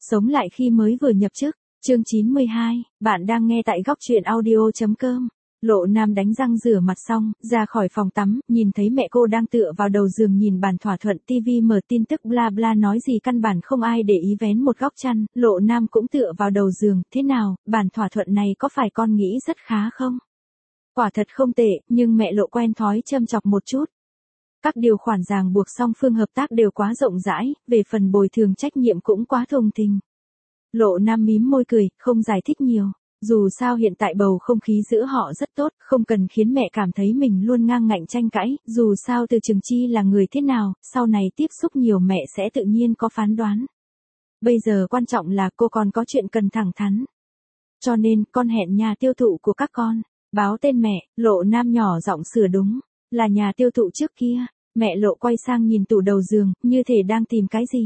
Sống lại khi mới vừa nhập chức, chương 92, bạn đang nghe tại góc truyện audio.com. Lộ Nam đánh răng rửa mặt xong, ra khỏi phòng tắm, nhìn thấy mẹ cô đang tựa vào đầu giường nhìn bàn thỏa thuận tivi mở tin tức bla bla nói gì căn bản không ai để ý vén một góc chăn, Lộ Nam cũng tựa vào đầu giường, thế nào, bản thỏa thuận này có phải con nghĩ rất khá không? Quả thật không tệ, nhưng mẹ Lộ quen thói châm chọc một chút. Các điều khoản ràng buộc song phương hợp tác đều quá rộng rãi, về phần bồi thường trách nhiệm cũng quá thùng thình. Lộ Nam mím môi cười, không giải thích nhiều. Dù sao hiện tại bầu không khí giữa họ rất tốt, không cần khiến mẹ cảm thấy mình luôn ngang ngạnh tranh cãi, dù sao Từ Trường Chi là người thế nào, sau này tiếp xúc nhiều mẹ sẽ tự nhiên có phán đoán. Bây giờ quan trọng là cô còn có chuyện cần thẳng thắn. Cho nên, con hẹn nhà tiêu thụ của các con. Báo tên mẹ, Lộ Nam nhỏ giọng sửa đúng, là nhà tiêu thụ trước kia. Mẹ Lộ quay sang nhìn tủ đầu giường, như thể đang tìm cái gì.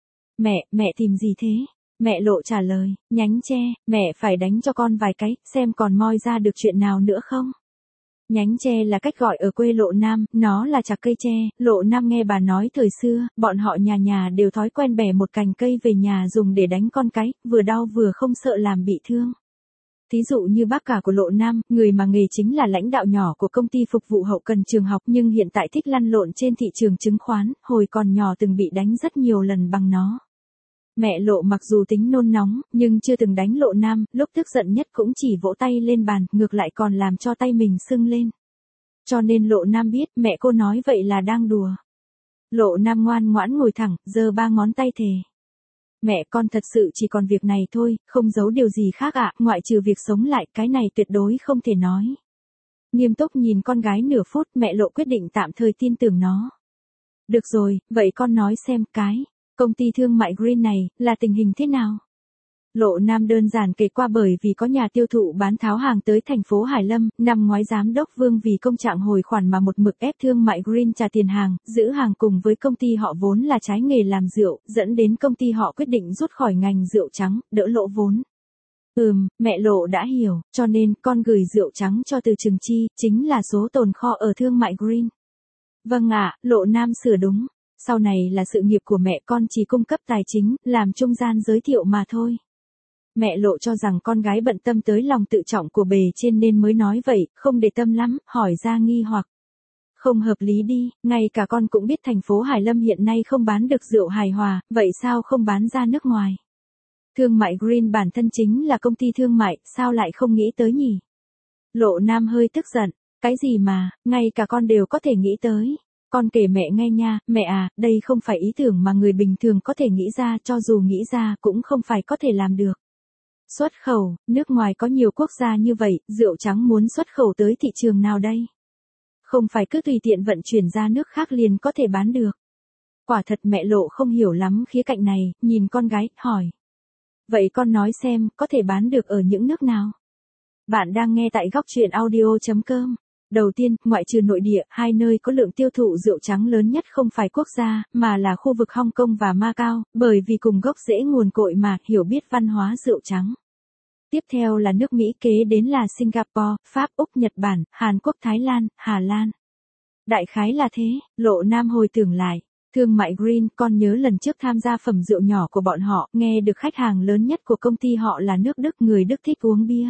Mẹ tìm gì thế? Mẹ Lộ trả lời, nhánh tre, mẹ phải đánh cho con vài cái, xem còn moi ra được chuyện nào nữa không. Nhánh tre là cách gọi ở quê Lộ Nam, nó là chạc cây tre, Lộ Nam nghe bà nói thời xưa, bọn họ nhà đều thói quen bẻ một cành cây về nhà dùng để đánh con cái, vừa đau vừa không sợ làm bị thương. Thí dụ như bác cả của Lộ Nam, người mà nghề chính là lãnh đạo nhỏ của công ty phục vụ hậu cần trường học nhưng hiện tại thích lăn lộn trên thị trường chứng khoán, hồi còn nhỏ từng bị đánh rất nhiều lần bằng nó. Mẹ Lộ mặc dù tính nôn nóng, nhưng chưa từng đánh Lộ Nam, lúc tức giận nhất cũng chỉ vỗ tay lên bàn, ngược lại còn làm cho tay mình sưng lên. Cho nên Lộ Nam biết mẹ cô nói vậy là đang đùa. Lộ Nam ngoan ngoãn ngồi thẳng, giơ 3 ngón tay thề. Mẹ con thật sự chỉ còn việc này thôi, không giấu điều gì khác ạ, ngoại trừ việc sống lại, cái này tuyệt đối không thể nói. Nghiêm túc nhìn con gái nửa phút, mẹ Lộ quyết định tạm thời tin tưởng nó. Được rồi, vậy con nói xem công ty thương mại Green này, là tình hình thế nào? Lộ Nam đơn giản kể qua bởi vì có nhà tiêu thụ bán tháo hàng tới thành phố Hải Lâm, năm ngoái giám đốc Vương vì công trạng hồi khoản mà một mực ép thương mại Green trả tiền hàng, giữ hàng cùng với công ty họ vốn là trái nghề làm rượu, dẫn đến công ty họ quyết định rút khỏi ngành rượu trắng, đỡ lỗ vốn. Mẹ Lộ đã hiểu, cho nên con gửi rượu trắng cho Từ Trường Chi, chính là số tồn kho ở thương mại Green. Vâng ạ, Lộ Nam sửa đúng. Sau này là sự nghiệp của mẹ, con chỉ cung cấp tài chính, làm trung gian giới thiệu mà thôi. Mẹ Lộ cho rằng con gái bận tâm tới lòng tự trọng của bề trên nên mới nói vậy, không để tâm lắm, hỏi ra nghi hoặc. Không hợp lý đi, ngay cả con cũng biết thành phố Hải Lâm hiện nay không bán được rượu hài hòa, vậy sao không bán ra nước ngoài? Thương mại Green bản thân chính là công ty thương mại, sao lại không nghĩ tới nhỉ? Lộ Nam hơi tức giận, cái gì mà, ngay cả con đều có thể nghĩ tới. Con kể mẹ nghe nha, mẹ à, đây không phải ý tưởng mà người bình thường có thể nghĩ ra, cho dù nghĩ ra cũng không phải có thể làm được. Xuất khẩu, nước ngoài có nhiều quốc gia như vậy, rượu trắng muốn xuất khẩu tới thị trường nào đây? Không phải cứ tùy tiện vận chuyển ra nước khác liền có thể bán được. Quả thật mẹ Lộ không hiểu lắm khía cạnh này, nhìn con gái, hỏi. Vậy con nói xem, có thể bán được ở những nước nào? Bạn đang nghe tại góc truyện audio.com. Đầu tiên, ngoại trừ nội địa, hai nơi có lượng tiêu thụ rượu trắng lớn nhất không phải quốc gia, mà là khu vực Hong Kong và Macau, bởi vì cùng gốc rễ nguồn cội mà, hiểu biết văn hóa rượu trắng. Tiếp theo là nước Mỹ, kế đến là Singapore, Pháp, Úc, Nhật Bản, Hàn Quốc, Thái Lan, Hà Lan. Đại khái là thế, Lộ Nam hồi tưởng lại. Thương mại Green, con nhớ lần trước tham gia phẩm rượu nhỏ của bọn họ, nghe được khách hàng lớn nhất của công ty họ là nước Đức, người Đức thích uống bia.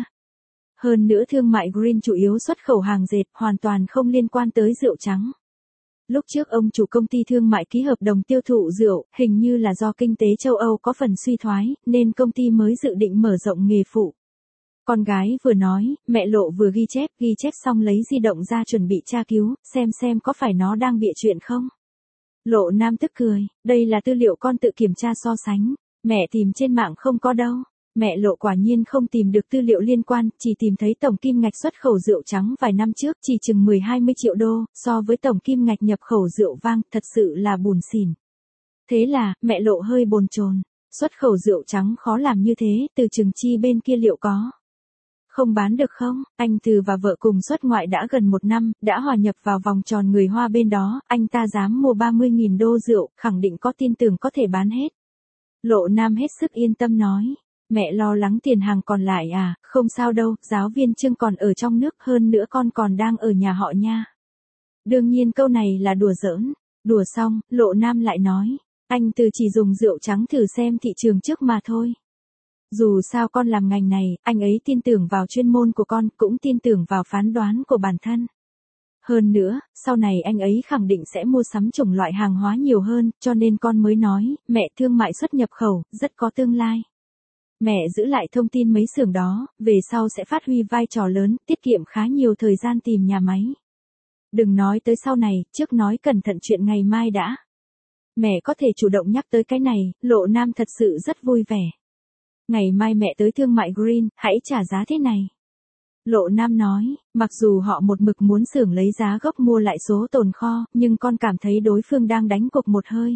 Hơn nữa thương mại Green chủ yếu xuất khẩu hàng dệt, hoàn toàn không liên quan tới rượu trắng. Lúc trước ông chủ công ty thương mại ký hợp đồng tiêu thụ rượu, hình như là do kinh tế châu Âu có phần suy thoái, nên công ty mới dự định mở rộng nghề phụ. Con gái vừa nói, mẹ Lộ vừa ghi chép xong lấy di động ra chuẩn bị tra cứu, xem có phải nó đang bịa chuyện không. Lộ Nam tức cười, đây là tư liệu con tự kiểm tra so sánh, mẹ tìm trên mạng không có đâu. Mẹ Lộ quả nhiên không tìm được tư liệu liên quan, chỉ tìm thấy tổng kim ngạch xuất khẩu rượu trắng vài năm trước chỉ chừng 10-20 triệu đô, so với tổng kim ngạch nhập khẩu rượu vang, thật sự là bùn xỉn. Thế là, mẹ Lộ hơi bồn chồn, xuất khẩu rượu trắng khó làm như thế, Từ Trường Chi bên kia liệu có không bán được không? Anh Từ và vợ cùng xuất ngoại đã gần 1 năm, đã hòa nhập vào vòng tròn người Hoa bên đó, anh ta dám mua 30.000 đô rượu, khẳng định có tin tưởng có thể bán hết. Lộ Nam hết sức yên tâm nói. Mẹ lo lắng tiền hàng còn lại à, không sao đâu, giáo viên Trương còn ở trong nước, hơn nữa con còn đang ở nhà họ nha. Đương nhiên câu này là đùa giỡn, đùa xong, Lộ Nam lại nói, Anh từ chỉ dùng rượu trắng thử xem thị trường trước mà thôi. Dù sao con làm ngành này, anh ấy tin tưởng vào chuyên môn của con, cũng tin tưởng vào phán đoán của bản thân. Hơn nữa, sau này anh ấy khẳng định sẽ mua sắm chủng loại hàng hóa nhiều hơn, cho nên con mới nói, mẹ thương mại xuất nhập khẩu, rất có tương lai. Mẹ giữ lại thông tin mấy xưởng đó, về sau sẽ phát huy vai trò lớn, tiết kiệm khá nhiều thời gian tìm nhà máy. Đừng nói tới sau này, trước nói cẩn thận chuyện ngày mai đã. Mẹ có thể chủ động nhắc tới cái này, Lộ Nam thật sự rất vui vẻ. Ngày mai mẹ tới thương mại Green, hãy trả giá thế này. Lộ Nam nói, mặc dù họ một mực muốn xưởng lấy giá gốc mua lại số tồn kho, nhưng con cảm thấy đối phương đang đánh cược một hơi.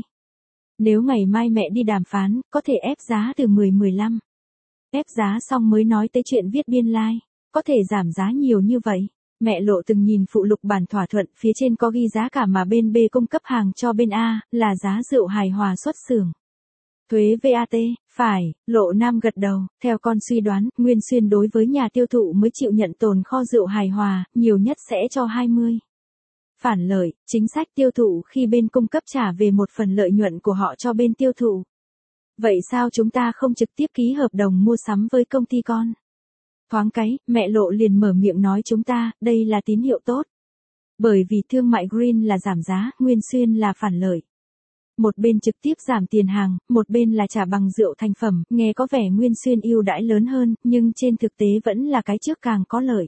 Nếu ngày mai mẹ đi đàm phán, có thể ép giá từ 10-15. Ép giá xong mới nói tới chuyện viết biên lai, có thể giảm giá nhiều như vậy. Mẹ Lộ từng nhìn phụ lục bản thỏa thuận, phía trên có ghi giá cả mà bên B cung cấp hàng cho bên A, là giá rượu hài hòa xuất xưởng. Thuế VAT, phải, Lộ Nam gật đầu, theo con suy đoán, Nguyên Xuyên đối với nhà tiêu thụ mới chịu nhận tồn kho rượu hài hòa, nhiều nhất sẽ cho 20. Phản lợi, chính sách tiêu thụ khi bên cung cấp trả về một phần lợi nhuận của họ cho bên tiêu thụ. Vậy sao chúng ta không trực tiếp ký hợp đồng mua sắm với công ty con? Thoáng cái, mẹ Lộ liền mở miệng nói chúng ta, đây là tín hiệu tốt. Bởi vì thương mại Green là giảm giá, Nguyên Xuyên là phản lợi. Một bên trực tiếp giảm tiền hàng, một bên là trả bằng rượu thành phẩm, nghe có vẻ Nguyên Xuyên ưu đãi lớn hơn, nhưng trên thực tế vẫn là cái trước càng có lợi.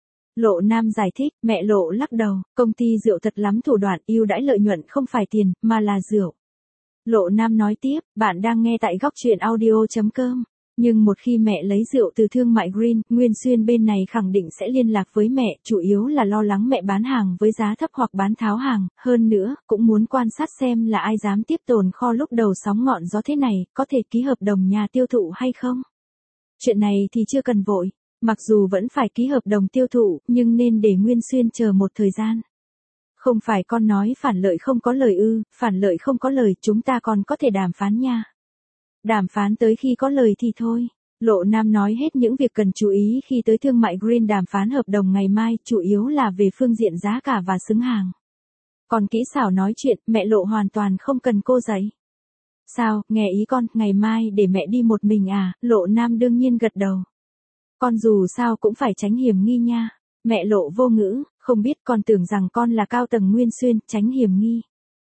Lộ Nam giải thích, mẹ Lộ lắc đầu, công ty rượu thật lắm thủ đoạn, ưu đãi lợi nhuận không phải tiền, mà là rượu. Lộ Nam nói tiếp, bạn đang nghe tại góc truyện audio.com. Nhưng một khi mẹ lấy rượu từ thương mại Green, Nguyên Xuyên bên này khẳng định sẽ liên lạc với mẹ, chủ yếu là lo lắng mẹ bán hàng với giá thấp hoặc bán tháo hàng, hơn nữa, cũng muốn quan sát xem là ai dám tiếp tồn kho lúc đầu sóng ngọn gió thế này, có thể ký hợp đồng nhà tiêu thụ hay không? Chuyện này thì chưa cần vội, mặc dù vẫn phải ký hợp đồng tiêu thụ, nhưng nên để Nguyên Xuyên chờ một thời gian. Không phải con nói phản lợi không có lời ư, phản lợi không có lời, chúng ta còn có thể đàm phán nha. Đàm phán tới khi có lời thì thôi. Lộ Nam nói hết những việc cần chú ý khi tới thương mại Green đàm phán hợp đồng ngày mai, chủ yếu là về phương diện giá cả và xứng hàng. Còn kỹ xảo nói chuyện, mẹ Lộ hoàn toàn không cần cô dạy. Sao, nghe ý con, ngày mai để mẹ đi một mình à? Lộ Nam đương nhiên gật đầu. Con dù sao cũng phải tránh hiểm nghi nha. Mẹ Lộ vô ngữ, không biết con tưởng rằng con là cao tầng Nguyên Xuyên, tránh hiểm nghi.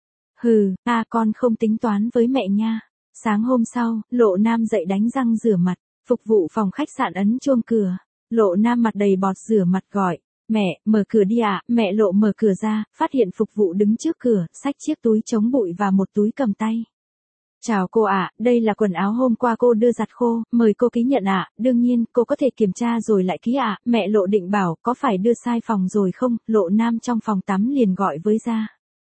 Hừ, con không tính toán với mẹ nha. Sáng hôm sau, Lộ Nam dậy đánh răng rửa mặt, phục vụ phòng khách sạn ấn chuông cửa. Lộ Nam mặt đầy bọt rửa mặt gọi, mẹ, mở cửa đi ạ. Mẹ Lộ mở cửa ra, phát hiện phục vụ đứng trước cửa, xách chiếc túi chống bụi và một túi cầm tay. Chào cô ạ, đây là quần áo hôm qua cô đưa giặt khô, mời cô ký nhận ạ. Đương nhiên, cô có thể kiểm tra rồi lại ký ạ. Mẹ Lộ định bảo, có phải đưa sai phòng rồi không? Lộ Nam trong phòng tắm liền gọi với ra.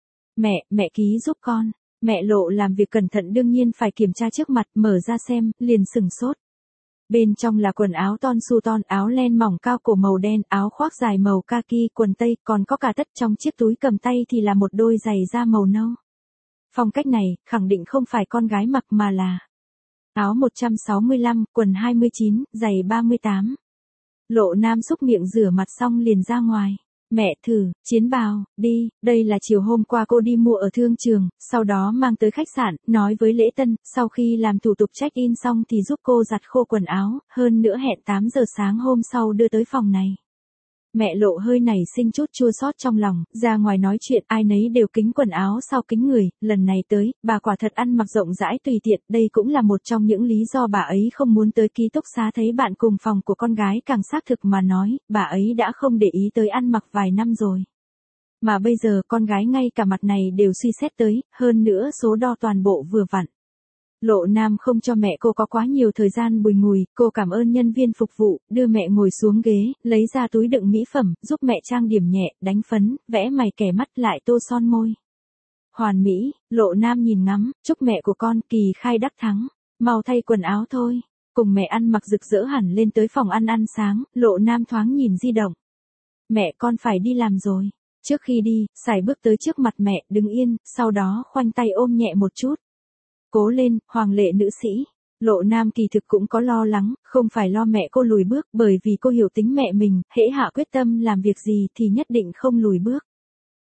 Mẹ ký giúp con. Mẹ Lộ làm việc cẩn thận đương nhiên phải kiểm tra trước mặt, mở ra xem, liền sừng sốt. Bên trong là quần áo ton su ton, áo len mỏng cao cổ màu đen, áo khoác dài màu kaki, quần tây, còn có cả tất. Trong chiếc túi cầm tay thì là một đôi giày da màu nâu. Phong cách này, khẳng định không phải con gái mặc mà là áo 165, quần 29, giày 38. Lộ Nam xúc miệng rửa mặt xong liền ra ngoài. Mẹ thử, chiến bào, đi, đây là chiều hôm qua cô đi mua ở thương trường, sau đó mang tới khách sạn, nói với lễ tân, sau khi làm thủ tục check-in xong thì giúp cô giặt khô quần áo, hơn nữa hẹn 8 giờ sáng hôm sau đưa tới phòng này. Mẹ Lộ hơi nảy sinh chút chua xót trong lòng, ra ngoài nói chuyện ai nấy đều kính quần áo sau kính người, lần này tới, bà quả thật ăn mặc rộng rãi tùy tiện, đây cũng là một trong những lý do bà ấy không muốn tới ký túc xá thấy bạn cùng phòng của con gái càng xác thực mà nói, bà ấy đã không để ý tới ăn mặc vài năm rồi. Mà bây giờ con gái ngay cả mặt này đều suy xét tới, hơn nữa số đo toàn bộ vừa vặn. Lộ Nam không cho mẹ cô có quá nhiều thời gian bùi ngùi, cô cảm ơn nhân viên phục vụ, đưa mẹ ngồi xuống ghế, lấy ra túi đựng mỹ phẩm, giúp mẹ trang điểm nhẹ, đánh phấn, vẽ mày kẻ mắt lại tô son môi. Hoàn mỹ, Lộ Nam nhìn ngắm, chúc mẹ của con kỳ khai đắc thắng, mau thay quần áo thôi. Cùng mẹ ăn mặc rực rỡ hẳn lên tới phòng ăn sáng, Lộ Nam thoáng nhìn di động. Mẹ con phải đi làm rồi. Trước khi đi, Sải bước tới trước mặt mẹ, đứng yên, sau đó khoanh tay ôm nhẹ một chút. Cố lên, hoàng lệ nữ sĩ. Lộ Nam kỳ thực cũng có lo lắng, không phải lo mẹ cô lùi bước, bởi vì cô hiểu tính mẹ mình, hễ hạ quyết tâm làm việc gì thì nhất định không lùi bước.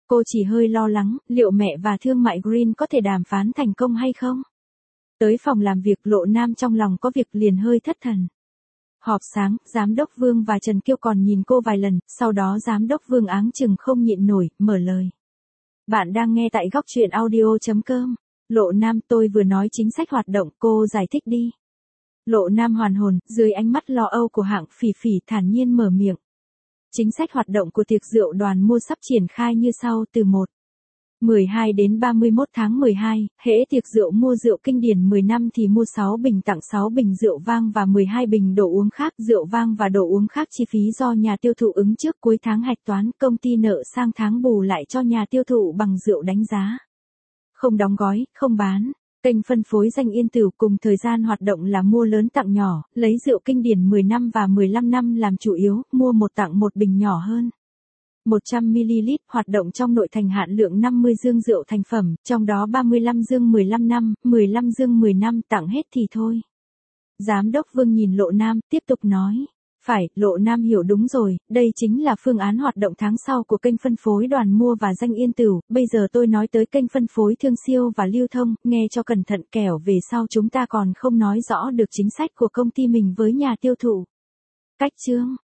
Cô chỉ hơi lo lắng, liệu mẹ và thương mại Green có thể đàm phán thành công hay không? Tới phòng làm việc Lộ Nam trong lòng có việc liền hơi thất thần. Họp sáng, Giám đốc Vương và Trần Kiêu còn nhìn cô vài lần, sau đó Giám đốc Vương áng chừng không nhịn nổi, mở lời. Bạn đang nghe tại góc truyện audio.com. Lộ Nam, tôi vừa nói chính sách hoạt động, cô giải thích đi. Lộ Nam hoàn hồn, dưới ánh mắt lo âu của hạng Phỉ Phỉ thản nhiên mở miệng. Chính sách hoạt động của tiệc rượu đoàn mua sắp triển khai như sau từ 12 đến 31 tháng 12, hễ tiệc rượu mua rượu kinh điển 10 năm thì mua 6 bình tặng 6 bình rượu vang và 12 bình đồ uống khác. Rượu vang và đồ uống khác chi phí do nhà tiêu thụ ứng trước, cuối tháng hạch toán, công ty nợ sang tháng bù lại cho nhà tiêu thụ bằng rượu đánh giá. Không đóng gói, không bán. Kênh phân phối Danh Yên Tửu cùng thời gian hoạt động là mua lớn tặng nhỏ, lấy rượu kinh điển 10 năm và 15 năm làm chủ yếu, mua một tặng một bình nhỏ hơn 100ml, hoạt động trong nội thành, hạn lượng 50 dương rượu thành phẩm, trong đó 35 dương 15 năm, 15 dương 10 năm, tặng hết thì thôi. Giám đốc Vương nhìn Lộ Nam, tiếp tục nói. Phải, Lộ Nam hiểu đúng rồi, đây chính là phương án hoạt động tháng sau của kênh phân phối Đoàn Mua và Danh Yên Tửu. Bây giờ tôi nói tới kênh phân phối Thương Siêu và Lưu Thông, nghe cho cẩn thận kẻo về sau chúng ta còn không nói rõ được chính sách của công ty mình với nhà tiêu thụ. Cách chương.